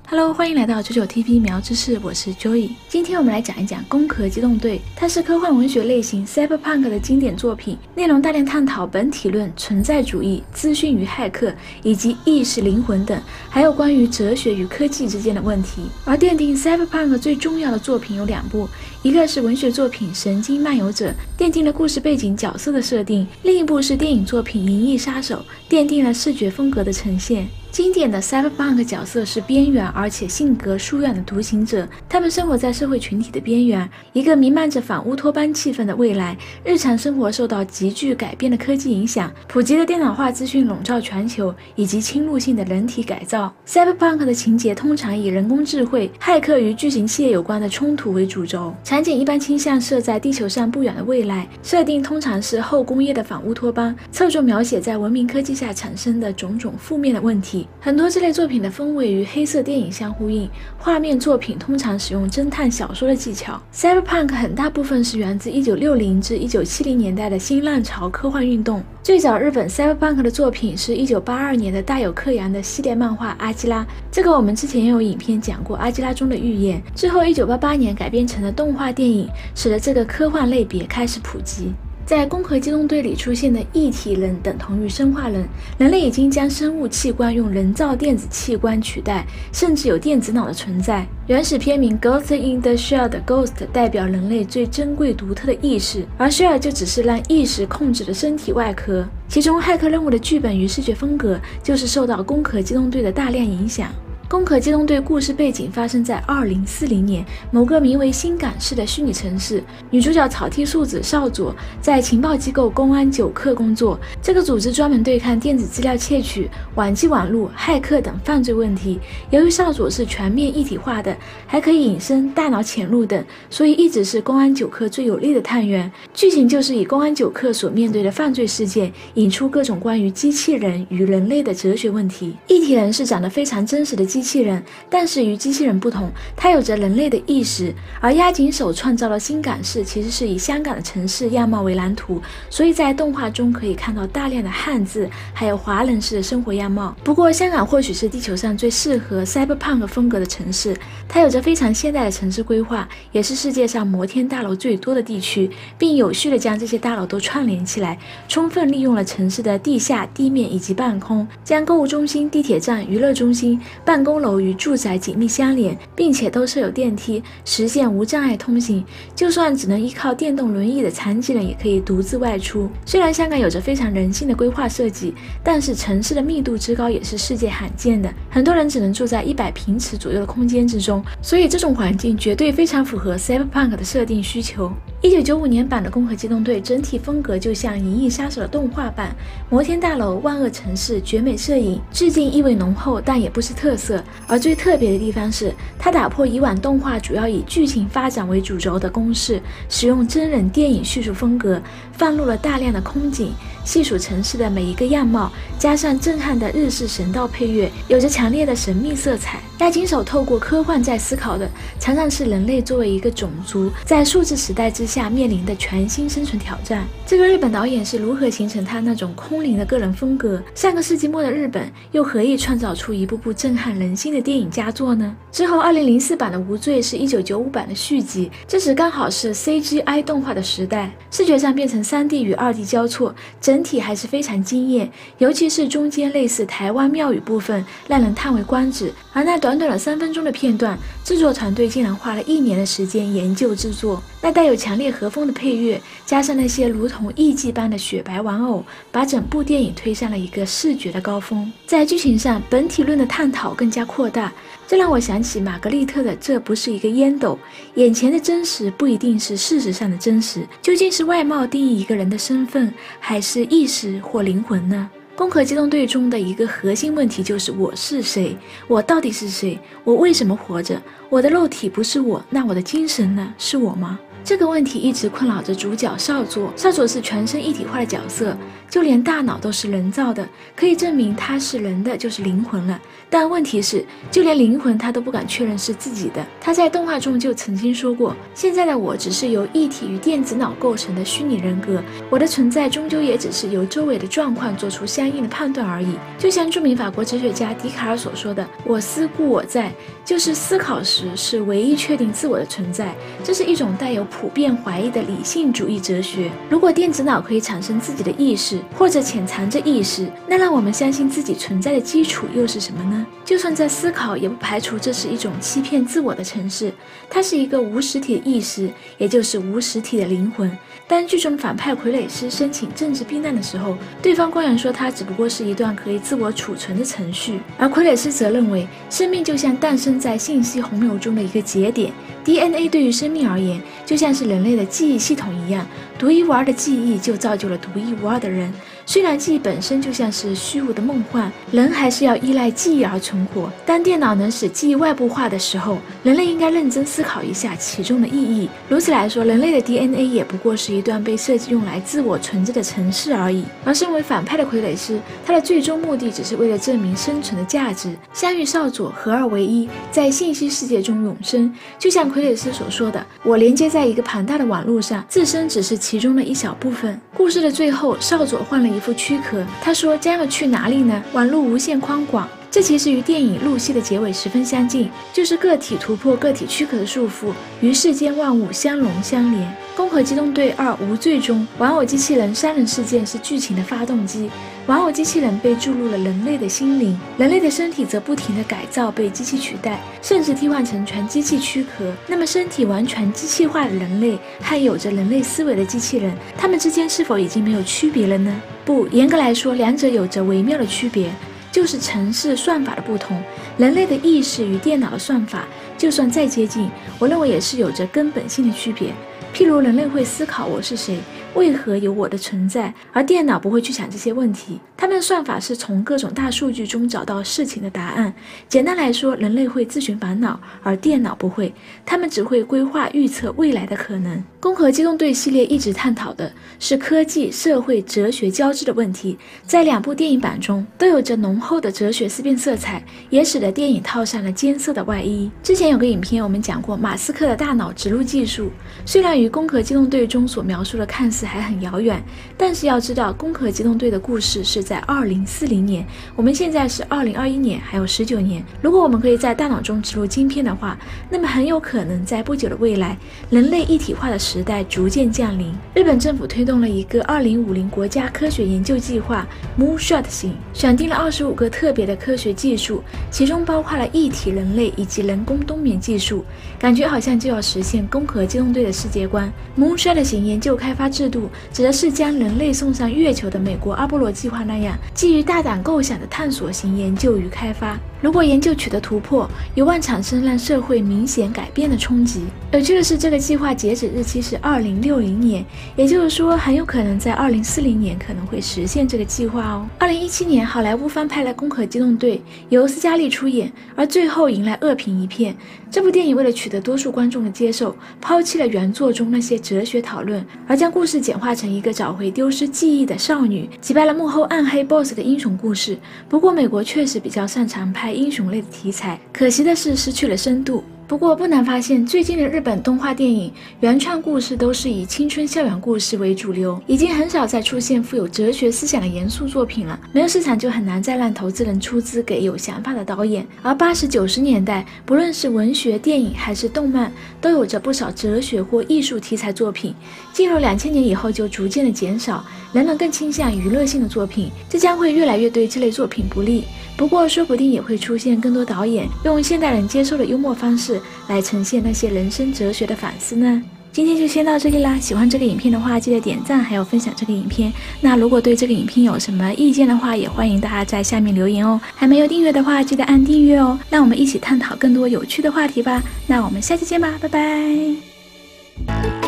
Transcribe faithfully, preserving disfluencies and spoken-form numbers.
Hello， 欢迎来到九九 T V 苗知识，我是 Joey。今天我们来讲一讲《攻壳机动队》，它是科幻文学类型 Cyberpunk 的经典作品，内容大量探讨本体论、存在主义、资讯与骇客，以及意识、灵魂等，还有关于哲学与科技之间的问题。而奠定 Cyberpunk 最重要的作品有两部，一个是文学作品《神经漫游者》，奠定了故事背景、角色的设定；另一部是电影作品《银翼杀手》，奠定了视觉风格的呈现。经典的 Cyberpunk 角色是边缘而且性格疏远的独行者，他们生活在社会群体的边缘，一个弥漫着反乌托邦气氛的未来，日常生活受到急剧改变的科技影响，普及的电脑化资讯笼罩全球，以及侵入性的人体改造。Cyberpunk 的情节通常以人工智慧、骇客与巨型企业有关的冲突为主轴，场景一般倾向设在地球上不远的未来，设定通常是后工业的反乌托邦，侧重描写在文明科技下产生的种种负面的问题。很多这类作品的风味与黑色电影相呼应，画面作品通常使用侦探小说的技巧。Cyberpunk 很大部分是源自一九六零至一九七零年代的新浪潮科幻运动。最早日本 Cyberpunk 的作品是一九八二年的大有克洋的系列漫画《阿基拉》，这个我们之前也有影片讲过阿基拉中的预言。之后一九八八年改编成了动画电影，使得这个科幻类别开始普及。在《攻壳机动队》里出现的异体人等同于生化人，人类已经将生物器官用人造电子器官取代，甚至有电子脑的存在。原始片名 Ghost in the Shell 的 Ghost 代表人类最珍贵独特的意识，而 Shell 就只是让意识控制的身体外壳。其中骇客任务的剧本与视觉风格就是受到《攻壳机动队》的大量影响。攻壳机动队故事背景发生在二零四零年某个名为新港市的虚拟城市，女主角草剃素子少佐在情报机构公安九课工作，这个组织专门对抗电子资料窃取、网际网络、骇客等犯罪问题。由于少佐是全面一体化的，还可以隐身、大脑潜入等，所以一直是公安九课最有力的探员。剧情就是以公安九课所面对的犯罪事件，引出各种关于机器人与人类的哲学问题。一体人是长得非常真实的机器人机器人，但是与机器人不同，它有着人类的意识。而押井守创造了新港市其实是以香港的城市样貌为蓝图，所以在动画中可以看到大量的汉字，还有华人式的生活样貌。不过香港或许是地球上最适合 Cyberpunk 风格的城市，它有着非常现代的城市规划，也是世界上摩天大楼最多的地区，并有序地将这些大楼都串联起来，充分利用了城市的地下、地面以及半空，将购物中心、地铁站、娱乐中心、办公楼与住宅紧密相连，并且都设有电梯，实现无障碍通行。就算只能依靠电动轮椅的残疾人也可以独自外出。虽然香港有着非常人性的规划设计，但是城市的密度之高也是世界罕见的，很多人只能住在一百平尺左右的空间之中，所以这种环境绝对非常符合 Cyberpunk 的设定需求。一九九五年版的《攻壳机动队》整体风格就像《银翼杀手》的动画版，摩天大楼、万恶城市、绝美摄影，致敬意味浓厚，但也不是特色。而最特别的地方是，它打破以往动画主要以剧情发展为主轴的公式，使用真人电影叙述风格，放入了大量的空景，细数城市的每一个样貌，加上震撼的日式神道配乐，有着强烈的神秘色彩。押井守透过科幻在思考的，常常是人类作为一个种族，在数字时代之下面临的全新生存挑战。这个日本导演是如何形成他那种空灵的个人风格？上个世纪末的日本又何以创造出一部部震撼人心的电影佳作呢？之后二零零四版的《无罪》是一九九五版的续集，这时刚好是 C G I 动画的时代，视觉上变成 三 D 与 二 D 交错，整体还是非常惊艳，尤其是中间类似台湾庙宇部分让人叹为观止。而那短短的三分钟的片段，制作团队竟然花了一年的时间研究制作，那带有强烈和风的配乐，加上那些如同艺伎般的雪白玩偶，把整部电影推上了一个视觉的高峰。在剧情上，本体论的探讨更加扩大，这让我想起玛格丽特的这不是一个烟斗，眼前的真实不一定是事实上的真实，究竟是外貌定义一个人的身份，还是意识或灵魂呢？攻壳机动队中的一个核心问题就是我是谁？我到底是谁？我为什么活着？我的肉体不是我，那我的精神呢？是我吗？ 这个问题一直困扰着主角少佐。少佐是全身一体化的角色，就连大脑都是人造的，可以证明他是人的就是灵魂了。但问题是，就连灵魂他都不敢确认是自己的。他在动画中就曾经说过，现在的我只是由一体与电子脑构成的虚拟人格，我的存在终究也只是由周围的状况做出相应的判断而已。就像著名法国哲学家笛卡尔所说的，我思故我在，就是思考时是唯一确定自我的存在。这是一种带有普遍怀疑的理性主义哲学。如果电子脑可以产生自己的意识，或者潜藏着意识，那让我们相信自己存在的基础又是什么呢？就算在思考，也不排除这是一种欺骗自我的程式，它是一个无实体的意识，也就是无实体的灵魂。当剧中反派傀儡师申请政治避难的时候，对方官员说他只不过是一段可以自我储存的程序，而傀儡师则认为生命就像诞生在信息洪流中的一个节点， D N A 对于生命而言就像是人类的记忆系统一样，独一无二的记忆就造就了独一无二的人。虽然记忆本身就像是虚无的梦幻，人还是要依赖记忆而存活。当电脑能使记忆外部化的时候，人类应该认真思考一下其中的意义。如此来说，人类的 D N A 也不过是一段被设计用来自我存着的程式而已。而身为反派的傀儡师，他的最终目的只是为了证明生存的价值。相遇少佐合二为一，在信息世界中永生。就像傀儡师所说的，我连接在一个庞大的网络上，自身只是其中的一小部分。故事的最后，少佐换了一副躯壳，他说将要去哪里呢？网络无限宽广。这其实与电影《露西》的结尾十分相近，就是个体突破个体躯壳的束缚，与世间万物相融相连。《攻壳机动队二：无罪》中，玩偶机器人杀人事件是剧情的发动机，玩偶机器人被注入了人类的心灵，人类的身体则不停地改造，被机器取代，甚至替换成全机器躯壳。那么身体完全机器化的人类和有着人类思维的机器人，他们之间是否已经没有区别了呢？不，严格来说，两者有着微妙的区别，就是程式算法的不同。人类的意识与电脑的算法就算再接近，我认为也是有着根本性的区别。譬如人类会思考我是谁，为何有我的存在，而电脑不会去想这些问题。他们的算法是从各种大数据中找到事情的答案。简单来说，人类会自寻烦恼，而电脑不会，他们只会规划预测未来的可能。攻壳机动队系列一直探讨的是科技、社会、哲学交织的问题，在两部电影版中都有着浓厚的哲学思辨色彩，也使得电影套上了艰涩的外衣。之前有个影片我们讲过马斯克的大脑植入技术，虽然与攻壳机动队中所描述的看似还很遥远，但是要知道攻壳机动队的故事是在二零四零年，我们现在是二零二一年，还有十九年。如果我们可以在大脑中植入晶片的话，那么很有可能在不久的未来，人类一体化的时代逐渐降临。日本政府推动了一个二零五零国家科学研究计划 Moonshot 型，选定了二十五个特别的科学技术，其中包括了一体人类以及人工冬眠技术，感觉好像就要实现攻壳机动队的世界观。Moonshot 型研究开发制度指的是将人类送上月球的美国阿波罗计划那样，基于大胆构想的探索型研究与开发。如果研究取得突破，有望产生让社会明显改变的冲击。有趣的是，这个计划截止日期是二零六零年，也就是说很有可能在二零四零年可能会实现这个计划哦。二零一七年，好莱坞翻拍了《攻壳机动队》，由斯嘉丽出演，而最后迎来恶评一片。这部电影为了取得多数观众的接受，抛弃了原作中那些哲学讨论，而将故事简化成一个找回丢失记忆的少女击败了幕后暗黑 boss 的英雄故事。不过美国确实比较擅长拍英雄类的题材，可惜的是失去了深度。不过不难发现，最近的日本动画电影原创故事都是以青春校园故事为主流，已经很少再出现富有哲学思想的严肃作品了。没有市场，就很难再让投资人出资给有想法的导演。而八十九十年代，不论是文学、电影还是动漫，都有着不少哲学或艺术题材作品。进入两千年以后，就逐渐的减少，人们更倾向娱乐性的作品，这将会越来越对这类作品不利。不过说不定也会出现更多导演用现代人接受的幽默方式来呈现那些人生哲学的反思呢。今天就先到这里啦，喜欢这个影片的话记得点赞还有分享这个影片。那如果对这个影片有什么意见的话，也欢迎大家在下面留言哦。还没有订阅的话记得按订阅哦，让我们一起探讨更多有趣的话题吧。那我们下期见吧，拜拜。